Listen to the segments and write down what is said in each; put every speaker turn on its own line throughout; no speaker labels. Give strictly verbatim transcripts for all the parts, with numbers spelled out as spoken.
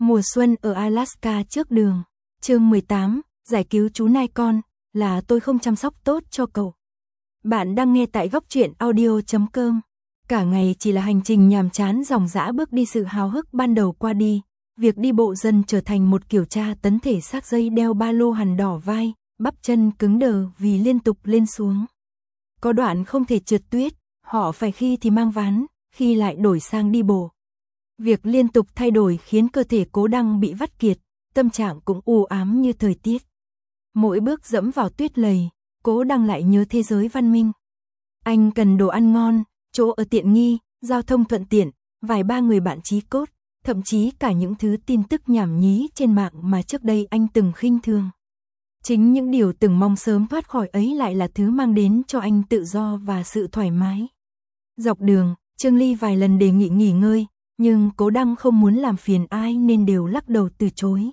Mùa xuân ở Alaska trước đường. Chương mười tám, giải cứu chú nai con, là tôi không chăm sóc tốt cho cậu. Bạn đang nghe tại góc truyện audio chấm com. Cả ngày chỉ là hành trình nhàm chán ròng rã, bước đi sự háo hức ban đầu qua đi. Việc đi bộ dần trở thành một kiểu tra tấn thể xác, dây đeo ba lô hằn đỏ vai, bắp chân cứng đờ vì liên tục lên xuống. Có đoạn không thể trượt tuyết, họ phải khi thì mang ván, khi lại đổi sang đi bộ. Việc liên tục thay đổi khiến cơ thể Cố Đăng bị vắt kiệt, tâm trạng cũng u ám như thời tiết. Mỗi bước dẫm vào tuyết lầy, Cố Đăng lại nhớ thế giới văn minh. Anh cần đồ ăn ngon, chỗ ở tiện nghi, giao thông thuận tiện, vài ba người bạn chí cốt, thậm chí cả những thứ tin tức nhảm nhí trên mạng mà trước đây anh từng khinh thường. Chính những điều từng mong sớm thoát khỏi ấy lại là thứ mang đến cho anh tự do và sự thoải mái. Dọc đường, Trương Ly vài lần đề nghị nghỉ ngơi, nhưng Cố Đăng không muốn làm phiền ai nên đều lắc đầu từ chối.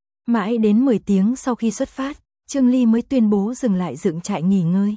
Mãi đến mười tiếng sau khi xuất phát, Trương Ly mới tuyên bố dừng lại dựng trại nghỉ ngơi.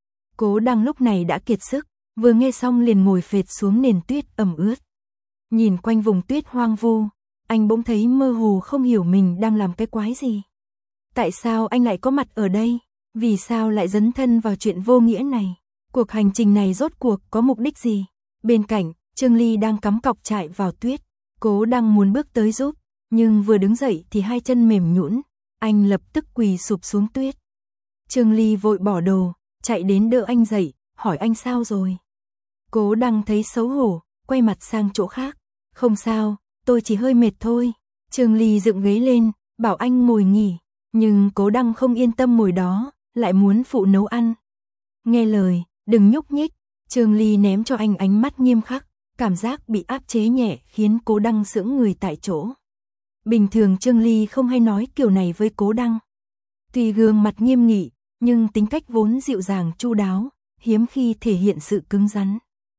Cố Đăng lúc này đã kiệt sức, vừa nghe xong liền ngồi phệt xuống nền tuyết ẩm ướt. Nhìn quanh vùng tuyết hoang vu, anh bỗng thấy mơ hồ, không hiểu mình đang làm cái quái gì. Tại sao anh lại có mặt ở đây? Vì sao lại dấn thân vào chuyện vô nghĩa này? Cuộc hành trình này rốt cuộc có mục đích gì? Bên cạnh, Trương Ly đang cắm cọc trại vào tuyết. Cố Đăng muốn bước tới giúp, nhưng vừa đứng dậy thì hai chân mềm nhũn, anh lập tức quỳ sụp xuống tuyết. Trương Ly vội bỏ đồ, chạy đến đỡ anh dậy, hỏi anh sao rồi. Cố Đăng thấy xấu hổ, quay mặt sang chỗ khác. Không sao, tôi chỉ hơi mệt thôi. Trương Ly dựng ghế lên, bảo anh ngồi nghỉ. Nhưng Cố Đăng không yên tâm ngồi đó, lại muốn phụ nấu ăn. Nghe lời, đừng nhúc nhích. Trương Ly ném cho anh ánh mắt nghiêm khắc, cảm giác bị áp chế nhẹ khiến Cố Đăng sững người tại chỗ. Bình thường Trương Ly không hay nói kiểu này với Cố Đăng. Tuy gương mặt nghiêm nghị, nhưng tính cách vốn dịu dàng chu đáo, hiếm khi thể hiện sự cứng rắn.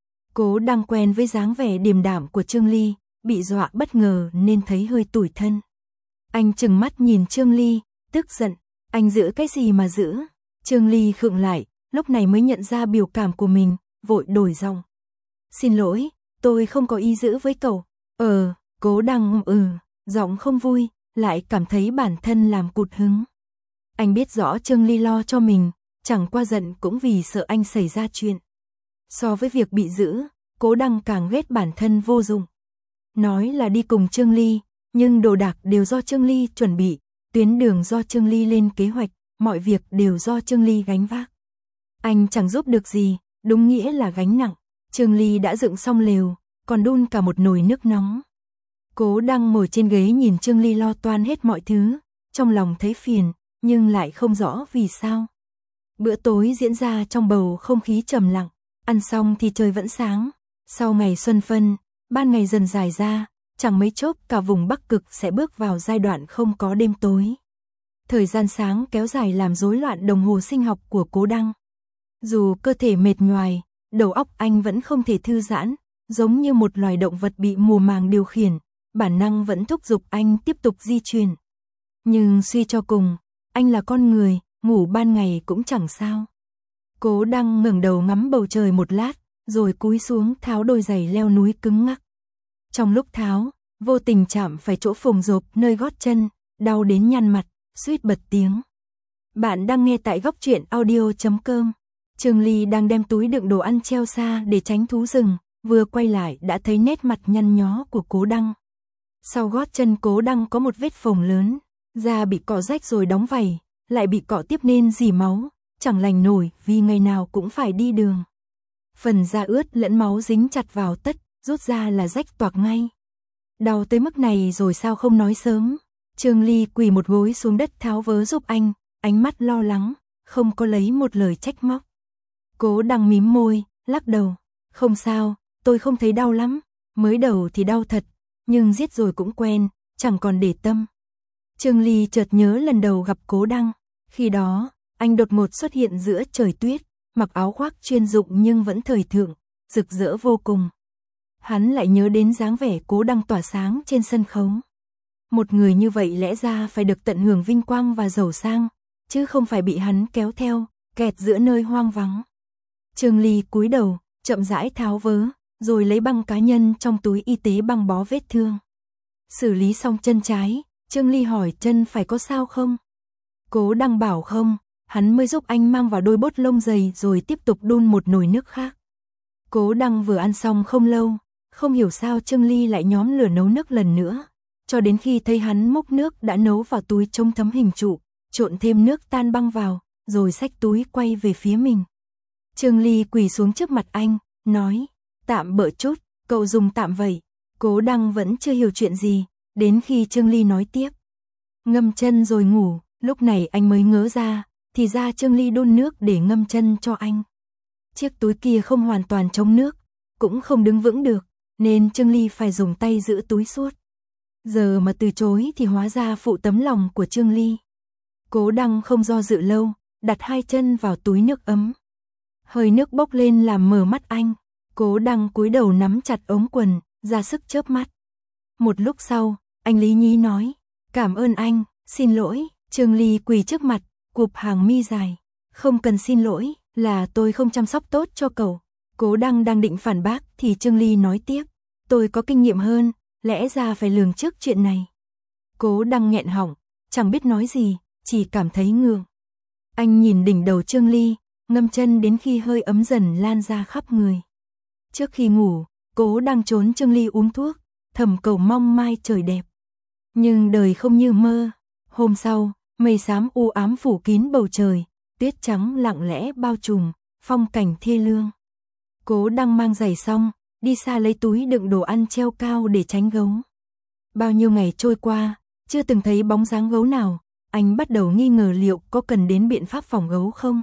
Cố Đăng quen với dáng vẻ điềm đạm của Trương Ly, bị dọa bất ngờ nên thấy hơi tủi thân. Anh trừng mắt nhìn Trương Ly, tức giận, anh giữ cái gì mà giữ? Trương Ly khựng lại, lúc này mới nhận ra biểu cảm của mình, vội đổi giọng. Xin lỗi, tôi không có ý giữ với cậu. Ờ, Cố Đăng ừ, giọng không vui, lại cảm thấy bản thân làm cụt hứng. Anh biết rõ Trương Ly lo cho mình, chẳng qua giận cũng vì sợ anh xảy ra chuyện. So với việc bị giữ, Cố Đăng càng ghét bản thân vô dụng. Nói là đi cùng Trương Ly, nhưng đồ đạc đều do Trương Ly chuẩn bị, tuyến đường do Trương Ly lên kế hoạch, mọi việc đều do Trương Ly gánh vác. Anh chẳng giúp được gì, đúng nghĩa là gánh nặng. Trương Ly đã dựng xong lều, còn đun cả một nồi nước nóng. Cố Đăng ngồi trên ghế nhìn Trương Ly lo toan hết mọi thứ, trong lòng thấy phiền, nhưng lại không rõ vì sao. Bữa tối diễn ra trong bầu không khí trầm lặng, ăn xong thì trời vẫn sáng. Sau ngày xuân phân, ban ngày dần dài ra, chẳng mấy chốc cả vùng Bắc Cực sẽ bước vào giai đoạn không có đêm tối. Thời gian sáng kéo dài làm rối loạn đồng hồ sinh học của Cố Đăng. Dù cơ thể mệt nhoài, đầu óc anh vẫn không thể thư giãn, giống như một loài động vật bị mùa màng điều khiển, bản năng vẫn thúc giục anh tiếp tục di chuyển. Nhưng suy cho cùng, anh là con người, ngủ ban ngày cũng chẳng sao. Cố Đăng ngẩng đầu ngắm bầu trời một lát, rồi cúi xuống tháo đôi giày leo núi cứng ngắc. Trong lúc tháo, vô tình chạm phải chỗ phồng rộp nơi gót chân, đau đến nhăn mặt, suýt bật tiếng. Bạn đang nghe tại góc truyện audio chấm com. Trương Ly đang đem túi đựng đồ ăn treo xa để tránh thú rừng, vừa quay lại đã thấy nét mặt nhăn nhó của Cố Đăng. Sau gót chân Cố Đăng có một vết phồng lớn, da bị cọ rách rồi đóng vảy, lại bị cọ tiếp nên rỉ máu, chẳng lành nổi vì ngày nào cũng phải đi đường. Phần da ướt lẫn máu dính chặt vào tất, rút ra là rách toạc ngay. Đau tới mức này rồi sao không nói sớm? Trương Ly quỳ một gối xuống đất tháo vớ giúp anh, ánh mắt lo lắng, không có lấy một lời trách móc. Cố Đăng mím môi, lắc đầu. Không sao, tôi không thấy đau lắm. Mới đầu thì đau thật, nhưng giết rồi cũng quen, chẳng còn để tâm. Trương Ly chợt nhớ lần đầu gặp Cố Đăng. Khi đó, anh đột ngột xuất hiện giữa trời tuyết, mặc áo khoác chuyên dụng nhưng vẫn thời thượng, rực rỡ vô cùng. Hắn lại nhớ đến dáng vẻ Cố Đăng tỏa sáng trên sân khấu. Một người như vậy lẽ ra phải được tận hưởng vinh quang và giàu sang, chứ không phải bị hắn kéo theo, kẹt giữa nơi hoang vắng. Trương Ly cúi đầu, chậm rãi tháo vớ, rồi lấy băng cá nhân trong túi y tế băng bó vết thương. Xử lý xong chân trái, Trương Ly hỏi chân phải có sao không? Cố Đăng bảo không, hắn mới giúp anh mang vào đôi bốt lông dày rồi tiếp tục đun một nồi nước khác. Cố Đăng vừa ăn xong không lâu, không hiểu sao Trương Ly lại nhóm lửa nấu nước lần nữa, cho đến khi thấy hắn múc nước đã nấu vào túi chống thấm hình trụ, trộn thêm nước tan băng vào, rồi xách túi quay về phía mình. Trương Ly quỳ xuống trước mặt anh, nói, tạm bợ chút, cậu dùng tạm vậy. Cố Đăng vẫn chưa hiểu chuyện gì, đến khi Trương Ly nói tiếp. Ngâm chân rồi ngủ, lúc này anh mới ngớ ra, thì ra Trương Ly đun nước để ngâm chân cho anh. Chiếc túi kia không hoàn toàn chống nước, cũng không đứng vững được, nên Trương Ly phải dùng tay giữ túi suốt. Giờ mà từ chối thì hóa ra phụ tấm lòng của Trương Ly. Cố Đăng không do dự lâu, đặt hai chân vào túi nước ấm. Hơi nước bốc lên làm mở mắt anh. Cố Đăng cúi đầu nắm chặt ống quần, ra sức chớp mắt. Một lúc sau, anh lý nhí nói, cảm ơn anh, xin lỗi. Trương Ly quỳ trước mặt, cụp hàng mi dài. Không cần xin lỗi, là tôi không chăm sóc tốt cho cậu. Cố Đăng đang định phản bác thì Trương Ly nói tiếp, tôi có kinh nghiệm hơn, lẽ ra phải lường trước chuyện này. Cố Đăng nghẹn họng, chẳng biết nói gì, chỉ cảm thấy ngượng. Anh nhìn đỉnh đầu Trương Ly, ngâm chân đến khi hơi ấm dần lan ra khắp người. Trước khi ngủ, Cố Đăng trốn Trương Ly uống thuốc, thầm cầu mong mai trời đẹp. Nhưng đời không như mơ. Hôm sau, mây xám u ám phủ kín bầu trời, tuyết trắng lặng lẽ bao trùm, phong cảnh thê lương. Cố Đăng mang giày xong, đi xa lấy túi đựng đồ ăn treo cao để tránh gấu. Bao nhiêu ngày trôi qua, chưa từng thấy bóng dáng gấu nào, anh bắt đầu nghi ngờ liệu có cần đến biện pháp phòng gấu không.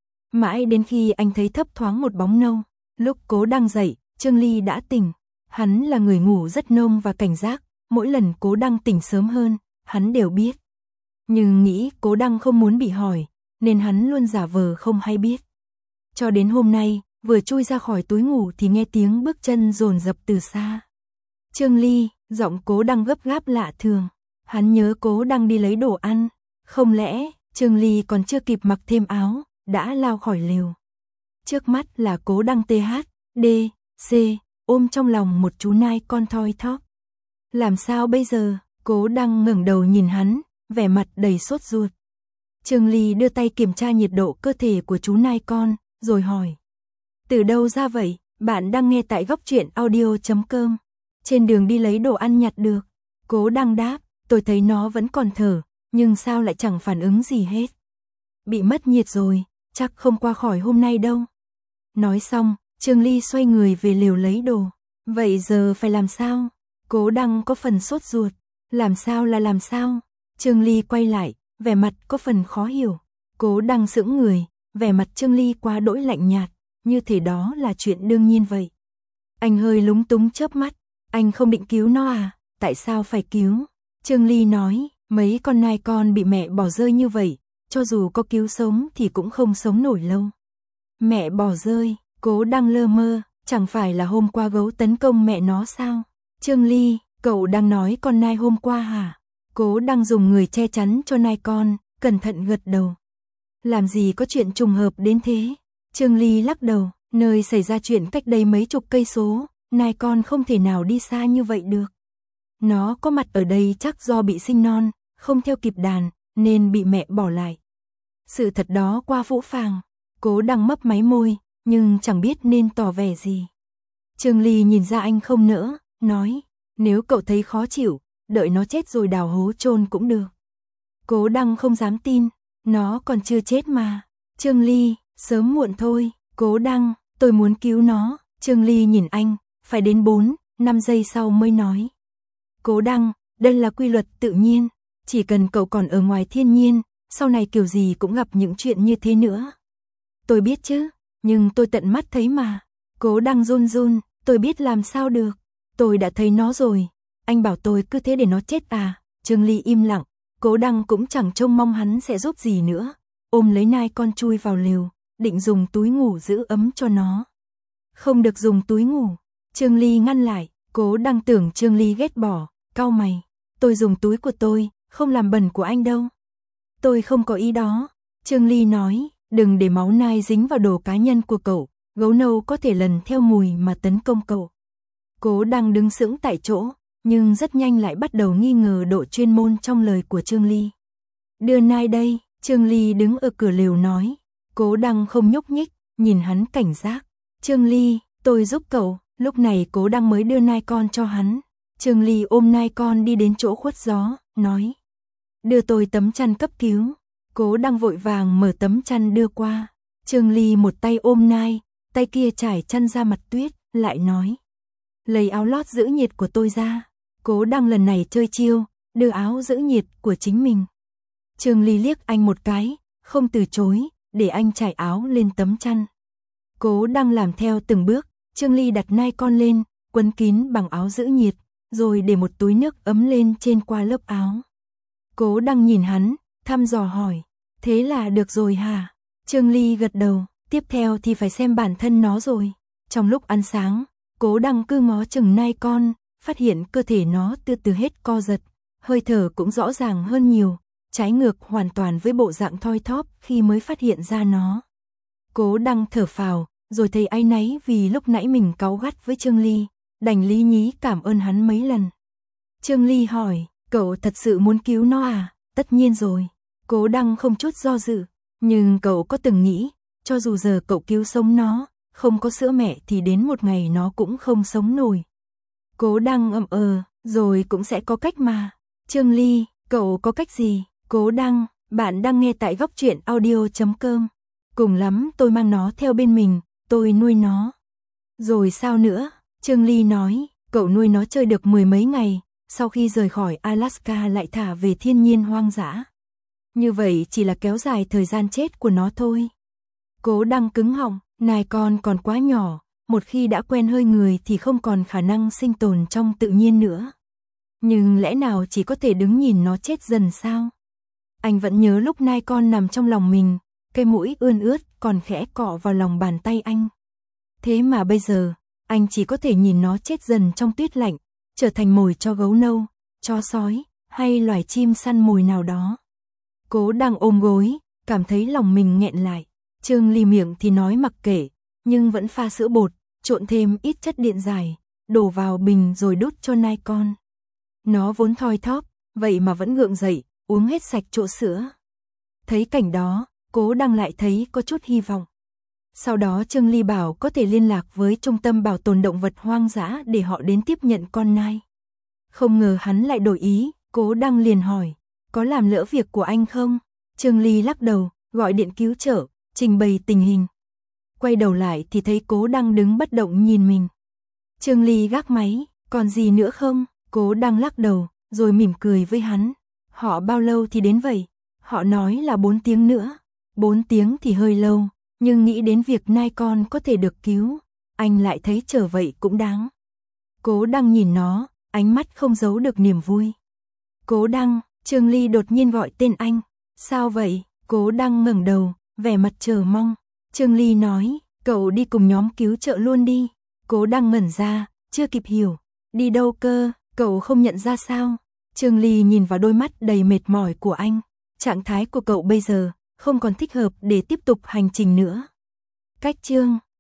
Mãi đến khi anh thấy thấp thoáng một bóng nâu, lúc Cố Đăng dậy, Trương Ly đã tỉnh. Hắn là người ngủ rất nông và cảnh giác, mỗi lần Cố Đăng tỉnh sớm hơn, hắn đều biết. Nhưng nghĩ Cố Đăng không muốn bị hỏi, nên hắn luôn giả vờ không hay biết. Cho đến hôm nay, vừa chui ra khỏi túi ngủ thì nghe tiếng bước chân dồn dập từ xa. Trương Ly, giọng Cố Đăng gấp gáp lạ thường. Hắn nhớ Cố Đăng đi lấy đồ ăn. Không lẽ, Trương Ly còn chưa kịp mặc thêm áo, đã lao khỏi lều. Trước mắt là Cố Đăng tê hát, đê, xê, ôm trong lòng một chú nai con thoi thóp. Làm sao bây giờ? Cố Đăng ngẩng đầu nhìn hắn, vẻ mặt đầy sốt ruột. Trương Ly đưa tay kiểm tra nhiệt độ cơ thể của chú nai con, rồi hỏi. Từ đâu ra vậy? Bạn đang nghe tại góc truyện audio chấm com. Trên đường đi lấy đồ ăn nhặt được. Cố Đăng đáp, tôi thấy nó vẫn còn thở, nhưng sao lại chẳng phản ứng gì hết. Bị mất nhiệt rồi, chắc không qua khỏi hôm nay đâu. Nói xong, Trương Ly xoay người về lều lấy đồ. Vậy giờ phải làm sao? Cố Đăng có phần sốt ruột. Làm sao là làm sao? Trương Ly quay lại, vẻ mặt có phần khó hiểu. Cố Đăng sững người, vẻ mặt Trương Ly quá đỗi lạnh nhạt, như thể đó là chuyện đương nhiên vậy. Anh hơi lúng túng chớp mắt, anh không định cứu nó à? Tại sao phải cứu? Trương Ly nói, mấy con nai con bị mẹ bỏ rơi như vậy, cho dù có cứu sống thì cũng không sống nổi lâu. Mẹ bỏ rơi, Cố Đăng lơ mơ, chẳng phải là hôm qua gấu tấn công mẹ nó sao? Trương Ly, cậu đang nói con nai hôm qua hả? Cố Đăng dùng người che chắn cho nai con, cẩn thận gật đầu. Làm gì có chuyện trùng hợp đến thế? Trương Ly lắc đầu, nơi xảy ra chuyện cách đây mấy chục cây số, nai con không thể nào đi xa như vậy được. Nó có mặt ở đây chắc do bị sinh non, không theo kịp đàn, nên bị mẹ bỏ lại. Sự thật đó qua phũ phàng. Cố Đăng mấp máy môi, nhưng chẳng biết nên tỏ vẻ gì. Trương Ly nhìn ra anh không nỡ, nói, nếu cậu thấy khó chịu, đợi nó chết rồi đào hố chôn cũng được. Cố Đăng không dám tin, nó còn chưa chết mà. Trương Ly, sớm muộn thôi. Cố Đăng, tôi muốn cứu nó. Trương Ly nhìn anh, phải đến bốn, năm giây sau mới nói. Cố Đăng, đây là quy luật tự nhiên, chỉ cần cậu còn ở ngoài thiên nhiên, sau này kiểu gì cũng gặp những chuyện như thế nữa. Tôi biết chứ, nhưng tôi tận mắt thấy mà. Cố Đăng run run, tôi biết làm sao được. Tôi đã thấy nó rồi, anh bảo tôi cứ thế để nó chết à? Trương Ly im lặng, Cố Đăng cũng chẳng trông mong hắn sẽ giúp gì nữa. Ôm lấy nai con chui vào lều, định dùng túi ngủ giữ ấm cho nó. Không được dùng túi ngủ. Trương Ly ngăn lại, Cố Đăng tưởng Trương Ly ghét bỏ, cau mày. Tôi dùng túi của tôi, không làm bẩn của anh đâu. Tôi không có ý đó. Trương Ly nói, đừng để máu nai dính vào đồ cá nhân của cậu, gấu nâu có thể lần theo mùi mà tấn công cậu. Cố Đăng đứng sững tại chỗ, nhưng rất nhanh lại bắt đầu nghi ngờ độ chuyên môn trong lời của Trương Ly. Đưa nai đây, Trương Ly đứng ở cửa lều nói. Cố Đăng không nhúc nhích, nhìn hắn cảnh giác. Trương Ly, tôi giúp cậu. Lúc này Cố Đăng mới đưa nai con cho hắn. Trương Ly ôm nai con đi đến chỗ khuất gió, nói. Đưa tôi tấm chăn cấp cứu. Cố Đăng vội vàng mở tấm chăn đưa qua. Trương Ly một tay ôm nai, tay kia trải chăn ra mặt tuyết, lại nói. Lấy áo lót giữ nhiệt của tôi ra. Cố Đăng lần này chơi chiêu, đưa áo giữ nhiệt của chính mình. Trương Ly liếc anh một cái, không từ chối, để anh trải áo lên tấm chăn. Cố Đăng làm theo từng bước, Trương Ly đặt nai con lên, quấn kín bằng áo giữ nhiệt, rồi để một túi nước ấm lên trên qua lớp áo. Cố Đăng nhìn hắn, thăm dò hỏi, thế là được rồi hả? Trương Ly gật đầu, tiếp theo thì phải xem bản thân nó rồi. Trong lúc ăn sáng, Cố Đăng cứ ngó chừng nai con, phát hiện cơ thể nó từ từ hết co giật, hơi thở cũng rõ ràng hơn nhiều, trái ngược hoàn toàn với bộ dạng thoi thóp khi mới phát hiện ra nó. Cố Đăng thở phào, rồi thấy áy náy vì lúc nãy mình cáu gắt với Trương Ly, đành lý nhí cảm ơn hắn mấy lần. Trương Ly hỏi, cậu thật sự muốn cứu nó à? Tất nhiên rồi. Cố Đăng không chút do dự, nhưng cậu có từng nghĩ, cho dù giờ cậu cứu sống nó, không có sữa mẹ thì đến một ngày nó cũng không sống nổi. Cố Đăng ậm ờ, rồi cũng sẽ có cách mà. Trương Ly, cậu có cách gì? Cố Đăng, bạn đang nghe tại góc truyện audio chấm com. Cùng lắm tôi mang nó theo bên mình, tôi nuôi nó. Rồi sao nữa? Trương Ly nói, cậu nuôi nó chơi được mười mấy ngày, sau khi rời khỏi Alaska lại thả về thiên nhiên hoang dã. Như vậy chỉ là kéo dài thời gian chết của nó thôi. Cố Đăng cứng họng, nai con còn quá nhỏ, một khi đã quen hơi người thì không còn khả năng sinh tồn trong tự nhiên nữa. Nhưng lẽ nào chỉ có thể đứng nhìn nó chết dần sao? Anh vẫn nhớ lúc nai con nằm trong lòng mình, cái mũi ươn ướt còn khẽ cọ vào lòng bàn tay anh. Thế mà bây giờ, anh chỉ có thể nhìn nó chết dần trong tuyết lạnh, trở thành mồi cho gấu nâu, chó sói, hay loài chim săn mồi nào đó. Cố Đăng ôm gối, cảm thấy lòng mình nghẹn lại. Trương Ly miệng thì nói mặc kệ, nhưng vẫn pha sữa bột, trộn thêm ít chất điện giải, đổ vào bình rồi đút cho nai con. Nó vốn thoi thóp, vậy mà vẫn gượng dậy, uống hết sạch chỗ sữa. Thấy cảnh đó, Cố Đăng lại thấy có chút hy vọng. Sau đó Trương Ly bảo có thể liên lạc với trung tâm bảo tồn động vật hoang dã để họ đến tiếp nhận con nai. Không ngờ hắn lại đổi ý, Cố Đăng liền hỏi, có làm lỡ việc của anh không? Trương Ly lắc đầu, gọi điện cứu trợ, trình bày tình hình. Quay đầu lại thì thấy Cố Đăng đứng bất động nhìn mình. Trương Ly gác máy, còn gì nữa không? Cố Đăng lắc đầu, rồi mỉm cười với hắn. Họ bao lâu thì đến vậy? Họ nói là bốn tiếng nữa. bốn tiếng thì hơi lâu, nhưng nghĩ đến việc nai con có thể được cứu, anh lại thấy trở vậy cũng đáng. Cố Đăng nhìn nó, ánh mắt không giấu được niềm vui. Cố Đăng, Trương Ly đột nhiên gọi tên anh. Sao vậy? Cố Đăng ngẩng đầu, vẻ mặt chờ mong. Trương Ly nói, cậu đi cùng nhóm cứu trợ luôn đi. Cố Đăng ngẩn ra, chưa kịp hiểu. Đi đâu cơ, cậu không nhận ra sao? Trương Ly nhìn vào đôi mắt đầy mệt mỏi của anh. Trạng thái của cậu bây giờ không còn thích hợp để tiếp tục hành trình nữa. Cách chương